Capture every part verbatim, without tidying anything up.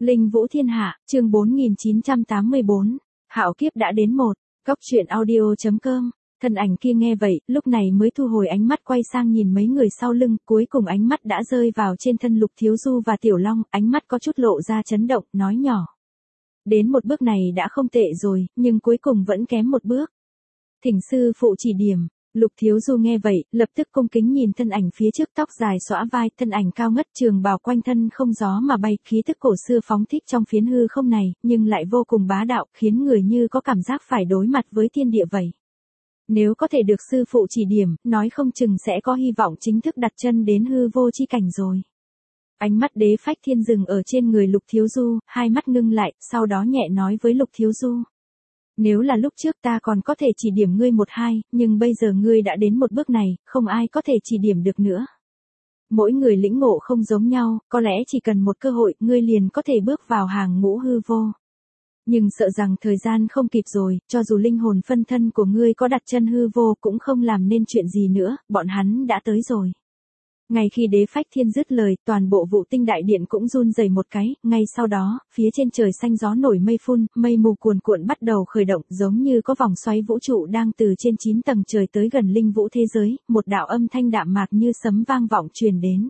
Linh Vũ Thiên Hạ, chương bốn nghìn chín trăm tám mươi bốn. Hạo kiếp đã đến một. Cốc truyện audio chấm com. Thân ảnh kia nghe vậy, lúc này mới thu hồi ánh mắt quay sang nhìn mấy người sau lưng, cuối cùng ánh mắt đã rơi vào trên thân Lục Thiếu Du và Tiểu Long, ánh mắt có chút lộ ra chấn động, nói nhỏ. Đến một bước này đã không tệ rồi, nhưng cuối cùng vẫn kém một bước. Thỉnh sư phụ chỉ điểm. Lục Thiếu Du nghe vậy, lập tức cung kính nhìn thân ảnh phía trước, tóc dài xõa vai, thân ảnh cao ngất, trường bào quanh thân không gió mà bay, khí tức cổ xưa phóng thích trong phiến hư không này, nhưng lại vô cùng bá đạo, khiến người như có cảm giác phải đối mặt với thiên địa vậy. Nếu có thể được sư phụ chỉ điểm, nói không chừng sẽ có hy vọng chính thức đặt chân đến hư vô chi cảnh rồi. Ánh mắt Đế Phách Thiên dừng ở trên người Lục Thiếu Du, hai mắt ngưng lại, sau đó nhẹ nói với Lục Thiếu Du. Nếu là lúc trước ta còn có thể chỉ điểm ngươi một hai, nhưng bây giờ ngươi đã đến một bước này, không ai có thể chỉ điểm được nữa. Mỗi người lĩnh ngộ không giống nhau, có lẽ chỉ cần một cơ hội, ngươi liền có thể bước vào hàng ngũ hư vô. Nhưng sợ rằng thời gian không kịp rồi, cho dù linh hồn phân thân của ngươi có đặt chân hư vô cũng không làm nên chuyện gì nữa, bọn hắn đã tới rồi. Ngay khi Đế Phách Thiên dứt lời, toàn bộ Vũ Tinh Đại Điện cũng run rẩy một cái, ngay sau đó, phía trên trời xanh gió nổi mây phun, mây mù cuồn cuộn bắt đầu khởi động, giống như có vòng xoáy vũ trụ đang từ trên chín tầng trời tới gần linh vũ thế giới, một đạo âm thanh đạm mạc như sấm vang vọng truyền đến.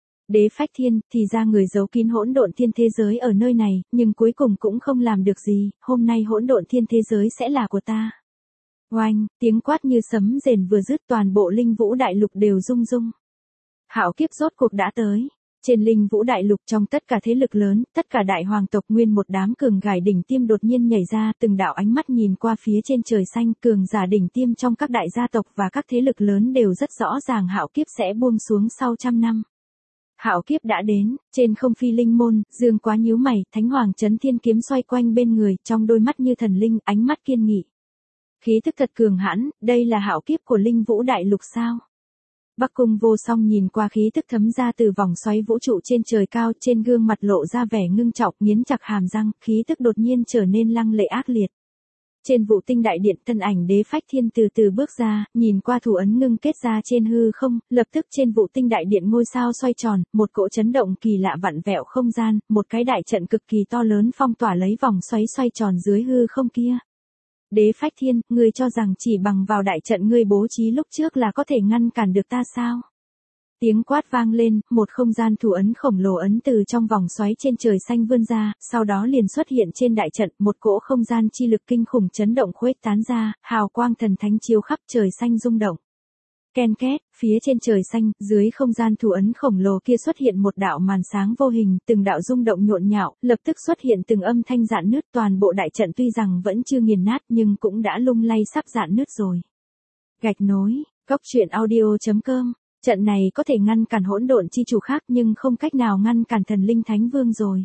Đế Phách Thiên, thì ra người giấu kín hỗn độn thiên thế giới ở nơi này, nhưng cuối cùng cũng không làm được gì, hôm nay hỗn độn thiên thế giới sẽ là của ta. Oanh, tiếng quát như sấm rền vừa dứt, toàn bộ linh vũ đại lục đều rung rung. Hạo kiếp rốt cuộc đã tới. Trên linh vũ đại lục, trong tất cả thế lực lớn, tất cả đại hoàng tộc, nguyên một đám cường gài đỉnh tiêm đột nhiên nhảy ra, từng đạo ánh mắt nhìn qua phía trên trời xanh, cường giả đỉnh tiêm trong các đại gia tộc và các thế lực lớn đều rất rõ ràng hạo kiếp sẽ buông xuống sau trăm năm. Hạo kiếp đã đến. Trên không phi linh môn, Dương Quá nhíu mày, Thánh Hoàng Chấn Thiên kiếm xoay quanh bên người, trong đôi mắt như thần linh, ánh mắt kiên nghị. Khí tức thật cường hãn, đây là hạo kiếp của linh vũ đại lục sao? Bắc Cung Vô Song nhìn qua khí tức thấm ra từ vòng xoáy vũ trụ trên trời cao, trên gương mặt lộ ra vẻ ngưng trọng, nghiến chặt hàm răng, khí tức đột nhiên trở nên lăng lệ ác liệt. Trên Vũ Tinh Đại Điện, thân ảnh Đế Phách Thiên từ từ bước ra, nhìn qua thủ ấn ngưng kết ra trên hư không, lập tức trên Vũ Tinh Đại Điện ngôi sao xoay tròn, một cỗ chấn động kỳ lạ vặn vẹo không gian, một cái đại trận cực kỳ to lớn phong tỏa lấy vòng xoáy xoay tròn dưới hư không kia. Đế Phách Thiên, ngươi cho rằng chỉ bằng vào đại trận ngươi bố trí lúc trước là có thể ngăn cản được ta sao? Tiếng quát vang lên, một không gian thủ ấn khổng lồ ấn từ trong vòng xoáy trên trời xanh vươn ra, sau đó liền xuất hiện trên đại trận, một cỗ không gian chi lực kinh khủng chấn động khuếch tán ra, hào quang thần thánh chiếu khắp trời xanh rung động. Ken két, phía trên trời xanh, dưới không gian thủ ấn khổng lồ kia xuất hiện một đạo màn sáng vô hình, từng đạo rung động nhộn nhạo, lập tức xuất hiện từng âm thanh rạn nứt, toàn bộ đại trận tuy rằng vẫn chưa nghiền nát nhưng cũng đã lung lay sắp rạn nứt rồi. Gạch nối, cốc truyện audio chấm com. Trận này có thể ngăn cản hỗn độn chi chủ khác nhưng không cách nào ngăn cản thần linh thánh vương rồi.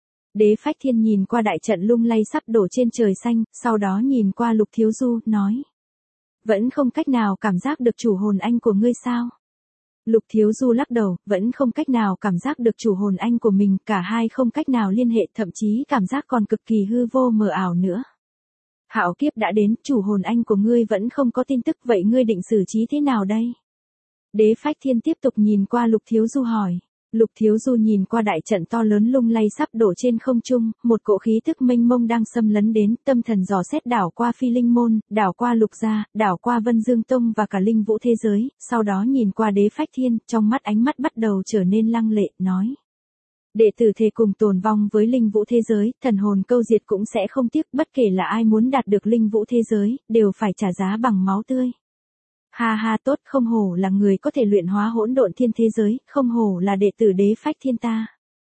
Đế Phách Thiên nhìn qua đại trận lung lay sắp đổ trên trời xanh, sau đó nhìn qua Lục Thiếu Du, nói. Vẫn không cách nào cảm giác được chủ hồn anh của ngươi sao? Lục Thiếu Du lắc đầu, vẫn không cách nào cảm giác được chủ hồn anh của mình, cả hai không cách nào liên hệ, thậm chí cảm giác còn cực kỳ hư vô mờ ảo nữa. Hạo kiếp đã đến, chủ hồn anh của ngươi vẫn không có tin tức, vậy ngươi định xử trí thế nào đây? Đế Phách Thiên tiếp tục nhìn qua Lục Thiếu Du hỏi. Lục Thiếu Du nhìn qua đại trận to lớn lung lay sắp đổ trên không trung, một cỗ khí tức mênh mông đang xâm lấn đến, tâm thần dò xét đảo qua phi linh môn, đảo qua Lục gia, đảo qua Vân Dương Tông và cả linh vũ thế giới, sau đó nhìn qua Đế Phách Thiên, trong mắt ánh mắt bắt đầu trở nên lăng lệ, nói. Đệ tử thề cùng tồn vong với linh vũ thế giới, thần hồn câu diệt cũng sẽ không tiếc, bất kể là ai muốn đạt được linh vũ thế giới, đều phải trả giá bằng máu tươi. Ha ha, tốt, không hổ là người có thể luyện hóa hỗn độn thiên thế giới, không hổ là đệ tử Đế Phách Thiên ta.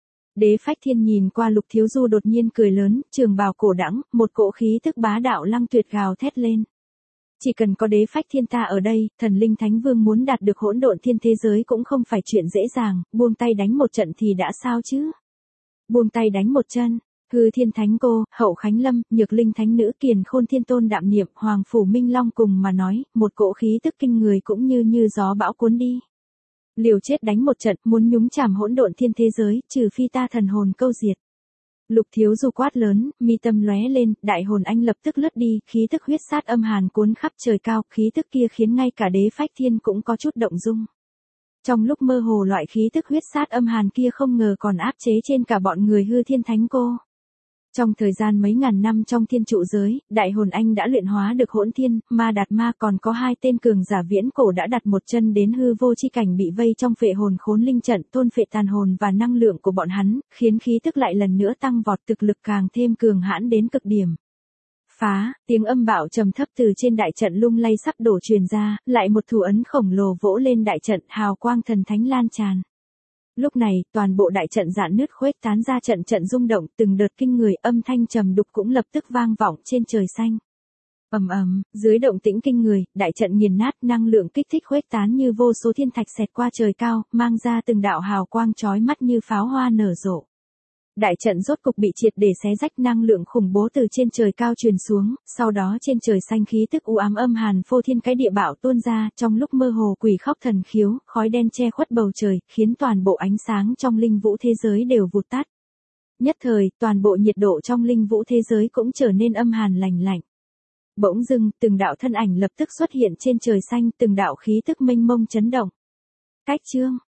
Đế Phách Thiên nhìn qua Lục Thiếu Du đột nhiên cười lớn, trường bào cổ đãng, một cỗ khí tức bá đạo lăng tuyệt gào thét lên. Chỉ cần có Đế Phách Thiên ta ở đây, thần linh thánh vương muốn đạt được hỗn độn thiên thế giới cũng không phải chuyện dễ dàng, buông tay đánh một trận thì đã sao chứ? Buông tay đánh một chân. Hư Thiên Thánh Cô, Hậu Khánh Lâm, Nhược Linh Thánh Nữ, Kiền Khôn Thiên Tôn Đạm Niệm, Hoàng Phủ Minh Long cùng mà nói, một cỗ khí tức kinh người cũng như như gió bão cuốn đi. Liều chết đánh một trận, muốn nhúng chàm hỗn độn thiên thế giới, trừ phi ta thần hồn câu diệt. Lục Thiếu Du quát lớn, mi tâm lóe lên, đại hồn anh lập tức lướt đi, khí tức huyết sát âm hàn cuốn khắp trời cao, khí tức kia khiến ngay cả Đế Phách Thiên cũng có chút động dung. Trong lúc mơ hồ loại khí tức huyết sát âm hàn kia không ngờ còn áp chế trên cả bọn người hư thiên thánh cô. Trong thời gian mấy ngàn năm trong thiên trụ giới, đại hồn anh đã luyện hóa được hỗn thiên, ma đạt ma, còn có hai tên cường giả viễn cổ đã đặt một chân đến hư vô chi cảnh bị vây trong phệ hồn khốn linh trận, thôn phệ tàn hồn và năng lượng của bọn hắn, khiến khí tức lại lần nữa tăng vọt, thực lực càng thêm cường hãn đến cực điểm. Phá, tiếng âm bạo trầm thấp từ trên đại trận lung lay sắp đổ truyền ra, lại một thủ ấn khổng lồ vỗ lên đại trận, hào quang thần thánh lan tràn. Lúc này, toàn bộ đại trận rạn nứt khuếch tán ra, trận trận rung động, từng đợt kinh người, âm thanh trầm đục cũng lập tức vang vọng trên trời xanh. Ầm ầm, dưới động tĩnh kinh người, đại trận nghiền nát, năng lượng kích thích khuếch tán như vô số thiên thạch xẹt qua trời cao, mang ra từng đạo hào quang chói mắt như pháo hoa nở rộ. Đại trận rốt cục bị triệt để xé rách, năng lượng khủng bố từ trên trời cao truyền xuống, sau đó trên trời xanh khí tức u ám âm hàn phô thiên cái địa bạo tuôn ra, trong lúc mơ hồ quỷ khóc thần khiếu, khói đen che khuất bầu trời, khiến toàn bộ ánh sáng trong linh vũ thế giới đều vụt tắt. Nhất thời, toàn bộ nhiệt độ trong linh vũ thế giới cũng trở nên âm hàn lạnh lạnh. Bỗng dưng, từng đạo thân ảnh lập tức xuất hiện trên trời xanh, từng đạo khí tức mênh mông chấn động. Cách chương